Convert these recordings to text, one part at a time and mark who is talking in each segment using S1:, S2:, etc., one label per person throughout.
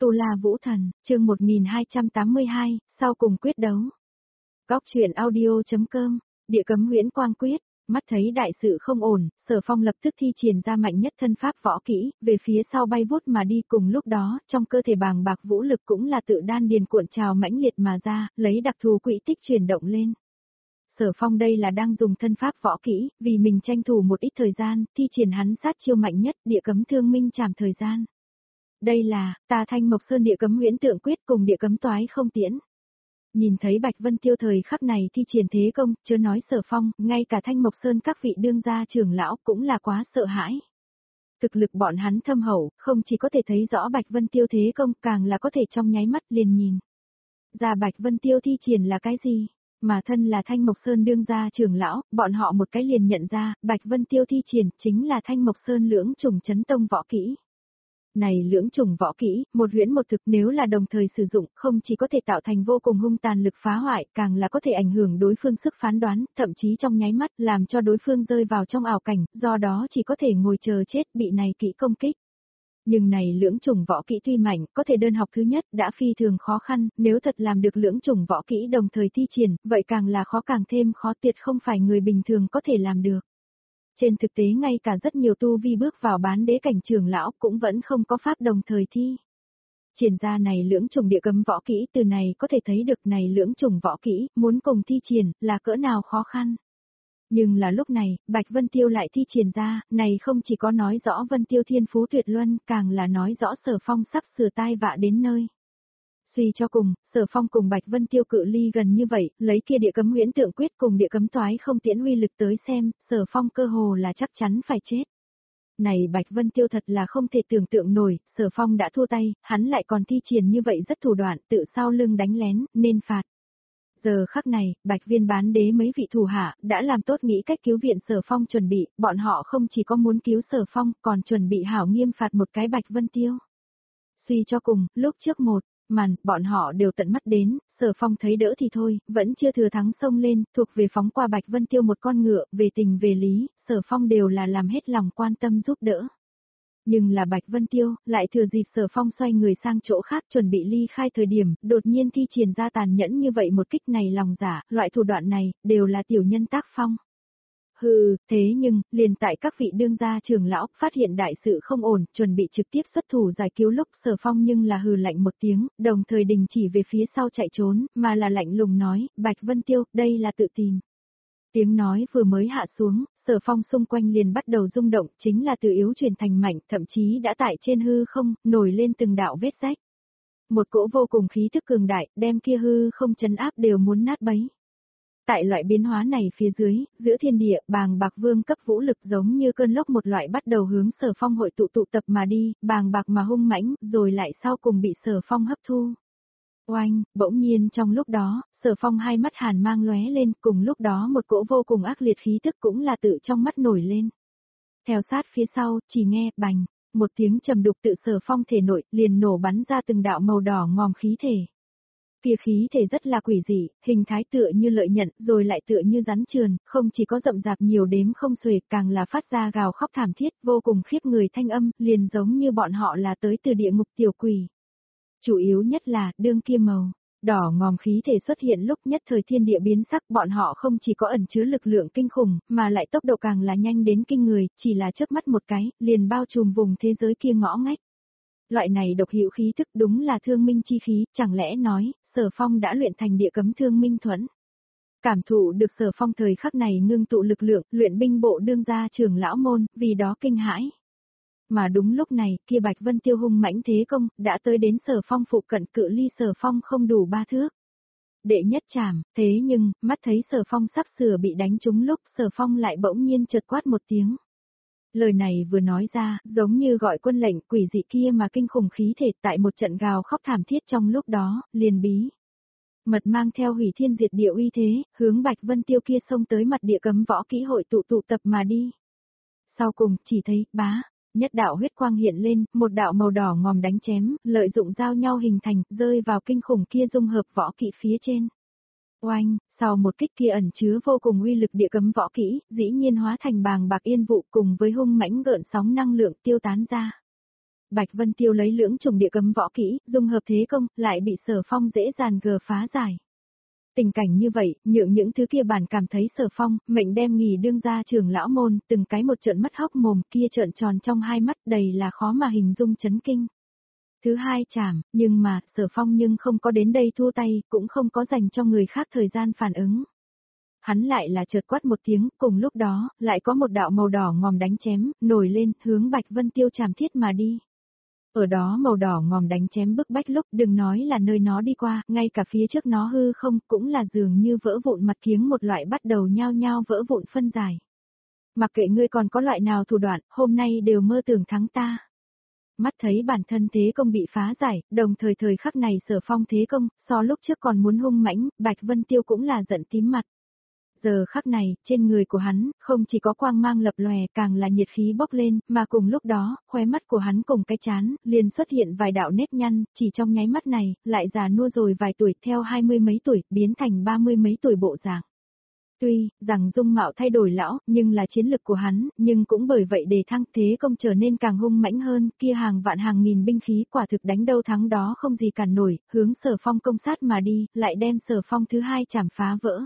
S1: Tu La Vũ Thần, chương 1282, sau cùng quyết đấu. Góc truyện audio.com, địa cấm huyễn quang quyết, mắt thấy đại sự không ổn, Sở Phong lập tức thi triển ra mạnh nhất thân pháp võ kỹ, về phía sau bay vút mà đi, cùng lúc đó, trong cơ thể bàng bạc vũ lực cũng là tự đan điền cuộn trào mãnh liệt mà ra, lấy đặc thù quỹ tích chuyển động lên. Sở Phong đây là đang dùng thân pháp võ kỹ, vì mình tranh thủ một ít thời gian, thi triển hắn sát chiêu mạnh nhất, địa cấm thương minh trảm thời gian. Đây là, ta Thanh Mộc Sơn địa cấm huyễn tượng quyết cùng địa cấm toái không tiễn. Nhìn thấy Bạch Vân Tiêu thời khắc này thi triển thế công, chớ nói Sở Phong, ngay cả Thanh Mộc Sơn các vị đương gia trưởng lão cũng là quá sợ hãi. Thực lực bọn hắn thâm hậu, không chỉ có thể thấy rõ Bạch Vân Tiêu thế công, càng là có thể trong nháy mắt liền nhìn ra Bạch Vân Tiêu thi triển là cái gì. Mà thân là Thanh Mộc Sơn đương gia trưởng lão, bọn họ một cái liền nhận ra, Bạch Vân Tiêu thi triển chính là Thanh Mộc Sơn lưỡng trùng chấn tông võ kỹ. Này lưỡng trùng võ kỹ, một huyễn một thực nếu là đồng thời sử dụng, không chỉ có thể tạo thành vô cùng hung tàn lực phá hoại, càng là có thể ảnh hưởng đối phương sức phán đoán, thậm chí trong nháy mắt làm cho đối phương rơi vào trong ảo cảnh, do đó chỉ có thể ngồi chờ chết bị này kỹ công kích. Nhưng này lưỡng trùng võ kỹ tuy mạnh, có thể đơn học thứ nhất đã phi thường khó khăn, nếu thật làm được lưỡng trùng võ kỹ đồng thời thi triển, vậy càng là khó càng thêm khó, tuyệt không phải người bình thường có thể làm được. Trên thực tế ngay cả rất nhiều tu vi bước vào bán đế cảnh trưởng lão cũng vẫn không có pháp đồng thời thi. Triển ra này lưỡng trùng địa cấm võ kỹ, từ này có thể thấy được này lưỡng trùng võ kỹ, muốn cùng thi triển, là cỡ nào khó khăn. Nhưng là lúc này, Bạch Vân Tiêu lại thi triển ra, này không chỉ có nói rõ Vân Tiêu thiên phú tuyệt luân, càng là nói rõ Sở Phong sắp sửa tai vạ đến nơi. Suy cho cùng, Sở Phong cùng Bạch Vân Tiêu cự ly gần như vậy, lấy kia địa cấm huyễn tượng quyết cùng địa cấm toái không tiễn uy lực tới xem, Sở Phong cơ hồ là chắc chắn phải chết. Này Bạch Vân Tiêu thật là không thể tưởng tượng nổi, Sở Phong đã thua tay, hắn lại còn thi triển như vậy rất thủ đoạn, tự sau lưng đánh lén, nên phạt. Giờ khắc này, Bạch Viên bán đế mấy vị thủ hạ, đã làm tốt nghĩ cách cứu viện Sở Phong chuẩn bị, bọn họ không chỉ có muốn cứu Sở Phong, còn chuẩn bị hảo nghiêm phạt một cái Bạch Vân Tiêu. Suy cho cùng, lúc trước một màn, bọn họ đều tận mắt đến, Sở Phong thấy đỡ thì thôi, vẫn chưa thừa thắng xông lên, thuộc về phóng qua Bạch Vân Tiêu một con ngựa, về tình về lý, Sở Phong đều là làm hết lòng quan tâm giúp đỡ. Nhưng là Bạch Vân Tiêu, lại thừa dịp Sở Phong xoay người sang chỗ khác chuẩn bị ly khai thời điểm, đột nhiên thi triển ra tàn nhẫn như vậy một kích này lòng giả, loại thủ đoạn này, đều là tiểu nhân tác phong. Hừ, thế nhưng, liền tại các vị đương gia trưởng lão phát hiện đại sự không ổn, chuẩn bị trực tiếp xuất thủ giải cứu lúc Sở Phong nhưng là hừ lạnh một tiếng, đồng thời đình chỉ về phía sau chạy trốn, mà là lạnh lùng nói, Bạch Vân Tiêu, đây là tự tìm. Tiếng nói vừa mới hạ xuống, Sở Phong xung quanh liền bắt đầu rung động, chính là từ yếu chuyển thành mạnh, thậm chí đã tại trên hư không, nổi lên từng đạo vết rách. Một cỗ vô cùng khí thức cường đại, đem kia hư không chấn áp đều muốn nát bấy. Tại loại biến hóa này phía dưới, giữa thiên địa, bàng bạc vương cấp vũ lực giống như cơn lốc một loại bắt đầu hướng Sở Phong hội tụ tập mà đi, bàng bạc mà hung mãnh, rồi lại sau cùng bị Sở Phong hấp thu. Oanh, bỗng nhiên trong lúc đó, Sở Phong hai mắt hàn mang lóe lên, cùng lúc đó một cỗ vô cùng ác liệt khí tức cũng là tự trong mắt nổi lên. Theo sát phía sau, chỉ nghe, bành, một tiếng trầm đục tự Sở Phong thể nội, liền nổ bắn ra từng đạo màu đỏ ngòm khí thể. Kia khí thể rất là quỷ dị, hình thái tựa như lợi nhận, rồi lại tựa như rắn trườn, không chỉ có rậm rạp nhiều đếm không xuể, càng là phát ra gào khóc thảm thiết, vô cùng khiếp người thanh âm, liền giống như bọn họ là tới từ địa ngục tiểu quỷ. Chủ yếu nhất là, đương kia màu đỏ ngòm khí thể xuất hiện lúc nhất thời thiên địa biến sắc, bọn họ không chỉ có ẩn chứa lực lượng kinh khủng, mà lại tốc độ càng là nhanh đến kinh người, chỉ là chớp mắt một cái, liền bao trùm vùng thế giới kia ngõ ngách. Loại này độc hữu khí thức đúng là thương minh chi khí, chẳng lẽ nói, Sở Phong đã luyện thành địa cấm thương minh thuẫn. Cảm thụ được Sở Phong thời khắc này ngưng tụ lực lượng, luyện binh bộ đương gia trưởng lão môn, vì đó kinh hãi. Mà đúng lúc này, kia Bạch Vân Tiêu hung mãnh thế công, đã tới đến Sở Phong phụ cận, cự ly Sở Phong không đủ 3 thước. Đệ nhất chảm, thế nhưng, mắt thấy Sở Phong sắp sửa bị đánh trúng lúc, Sở Phong lại bỗng nhiên chợt quát một tiếng. Lời này vừa nói ra, giống như gọi quân lệnh quỷ dị kia mà kinh khủng khí thể tại một trận gào khóc thảm thiết trong lúc đó, liền bí mật mang theo hủy thiên diệt địa uy thế, hướng Bạch Vân Tiêu kia xông tới mặt địa cấm võ kỹ hội tụ tập mà đi. Sau cùng, chỉ thấy, bá, nhất đạo huyết quang hiện lên, một đạo màu đỏ ngòm đánh chém, lợi dụng giao nhau hình thành, rơi vào kinh khủng kia dung hợp võ kỹ phía trên. Oanh, sau một kích kia ẩn chứa vô cùng uy lực địa cấm võ kỹ, dĩ nhiên hóa thành bàng bạc yên vụ cùng với hung mãnh gợn sóng năng lượng tiêu tán ra. Bạch Vân Tiêu lấy lưỡng trùng địa cấm võ kỹ, dung hợp thế công, lại bị Sở Phong dễ dàng gờ phá giải. Tình cảnh như vậy, nhượng những thứ kia bản cảm thấy Sở Phong, mệnh đem nghỉ đương ra trưởng lão môn, từng cái một trợn mắt hốc mồm, kia trợn tròn trong hai mắt đầy là khó mà hình dung chấn kinh. Thứ hai chảm, nhưng mà, Sở Phong nhưng không có đến đây thua tay, cũng không có dành cho người khác thời gian phản ứng. Hắn lại là chợt quát một tiếng, cùng lúc đó, lại có một đạo màu đỏ ngòm đánh chém, nổi lên, hướng Bạch Vân Tiêu chảm thiết mà đi. Ở đó màu đỏ ngòm đánh chém bức bách lúc, đừng nói là nơi nó đi qua, ngay cả phía trước nó hư không, cũng là dường như vỡ vụn mặt kiếng một loại bắt đầu nhao nhao vỡ vụn phân giải. Mặc kệ ngươi còn có loại nào thủ đoạn, hôm nay đều mơ tưởng thắng ta. Mắt thấy bản thân thế công bị phá giải, đồng thời thời khắc này Sở Phong thế công, so lúc trước còn muốn hung mãnh, Bạch Vân Tiêu cũng là giận tím mặt. Giờ khắc này, trên người của hắn, không chỉ có quang mang lập lòe, càng là nhiệt khí bốc lên, mà cùng lúc đó, khóe mắt của hắn cùng cái chán, liền xuất hiện vài đạo nếp nhăn, chỉ trong nháy mắt này, lại già nua rồi vài tuổi, theo 20 mấy tuổi, biến thành 30 mấy tuổi bộ dạng. Tuy rằng dung mạo thay đổi lão, nhưng là chiến lực của hắn, nhưng cũng bởi vậy để thăng thế công trở nên càng hung mãnh hơn, kia hàng vạn hàng nghìn binh khí quả thực đánh đâu thắng đó không gì cản nổi, hướng Sở Phong công sát mà đi, lại đem Sở Phong thứ hai chảm phá vỡ.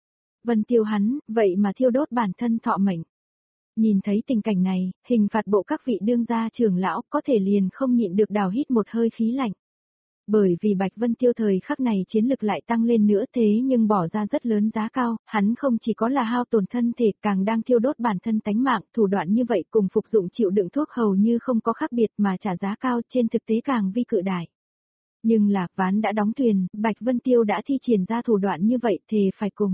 S1: Vân Tiêu hắn, vậy mà thiêu đốt bản thân thọ mệnh. Nhìn thấy tình cảnh này, hình phạt bộ các vị đương gia trưởng lão có thể liền không nhịn được đào hít một hơi khí lạnh. Bởi vì Bạch Vân Tiêu thời khắc này chiến lực lại tăng lên nữa thế nhưng bỏ ra rất lớn giá cao, hắn không chỉ có là hao tổn thân thể càng đang thiêu đốt bản thân tánh mạng, thủ đoạn như vậy cùng phục dụng chịu đựng thuốc hầu như không có khác biệt mà trả giá cao trên thực tế càng vi cự đại. Nhưng là ván đã đóng thuyền, Bạch Vân Tiêu đã thi triển ra thủ đoạn như vậy thì phải cùng.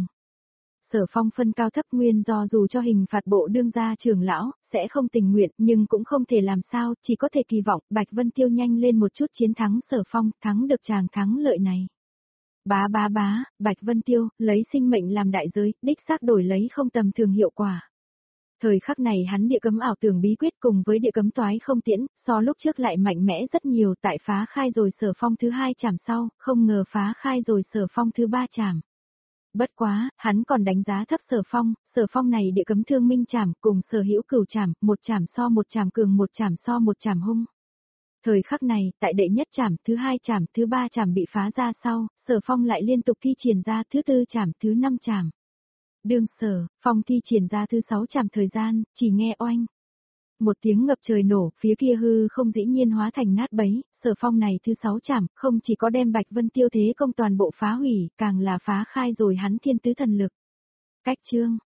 S1: Sở Phong phân cao thấp nguyên do dù cho hình phạt bộ đương gia trưởng lão, sẽ không tình nguyện nhưng cũng không thể làm sao, chỉ có thể kỳ vọng Bạch Vân Tiêu nhanh lên một chút chiến thắng Sở Phong, thắng được chàng thắng lợi này. Bá, Bạch Vân Tiêu, lấy sinh mệnh làm đại giới, đích xác đổi lấy không tầm thường hiệu quả. Thời khắc này hắn địa cấm ảo tưởng bí quyết cùng với địa cấm toái không tiễn, so lúc trước lại mạnh mẽ rất nhiều tại phá khai rồi Sở Phong thứ hai chảm sau, không ngờ phá khai rồi Sở Phong thứ ba chảm. Bất quá, hắn còn đánh giá thấp Sở Phong này địa cấm thương minh chảm cùng Sở Hữu Cửu chảm, một chảm so một chảm cường, một chảm so một chảm hung. Thời khắc này, tại đệ nhất chảm, thứ hai chảm, thứ ba chảm bị phá ra sau, Sở Phong lại liên tục thi triển ra thứ tư chảm, thứ năm chảm. Đương Sở Phong thi triển ra thứ sáu chảm thời gian, chỉ nghe oanh. Một tiếng ngập trời nổ, phía kia hư không dĩ nhiên hóa thành nát bấy, Sở Phong này thứ sáu chảm, không chỉ có đem Bạch Vân Tiêu thế công toàn bộ phá hủy, càng là phá khai rồi hắn thiên tứ thần lực. Cách chương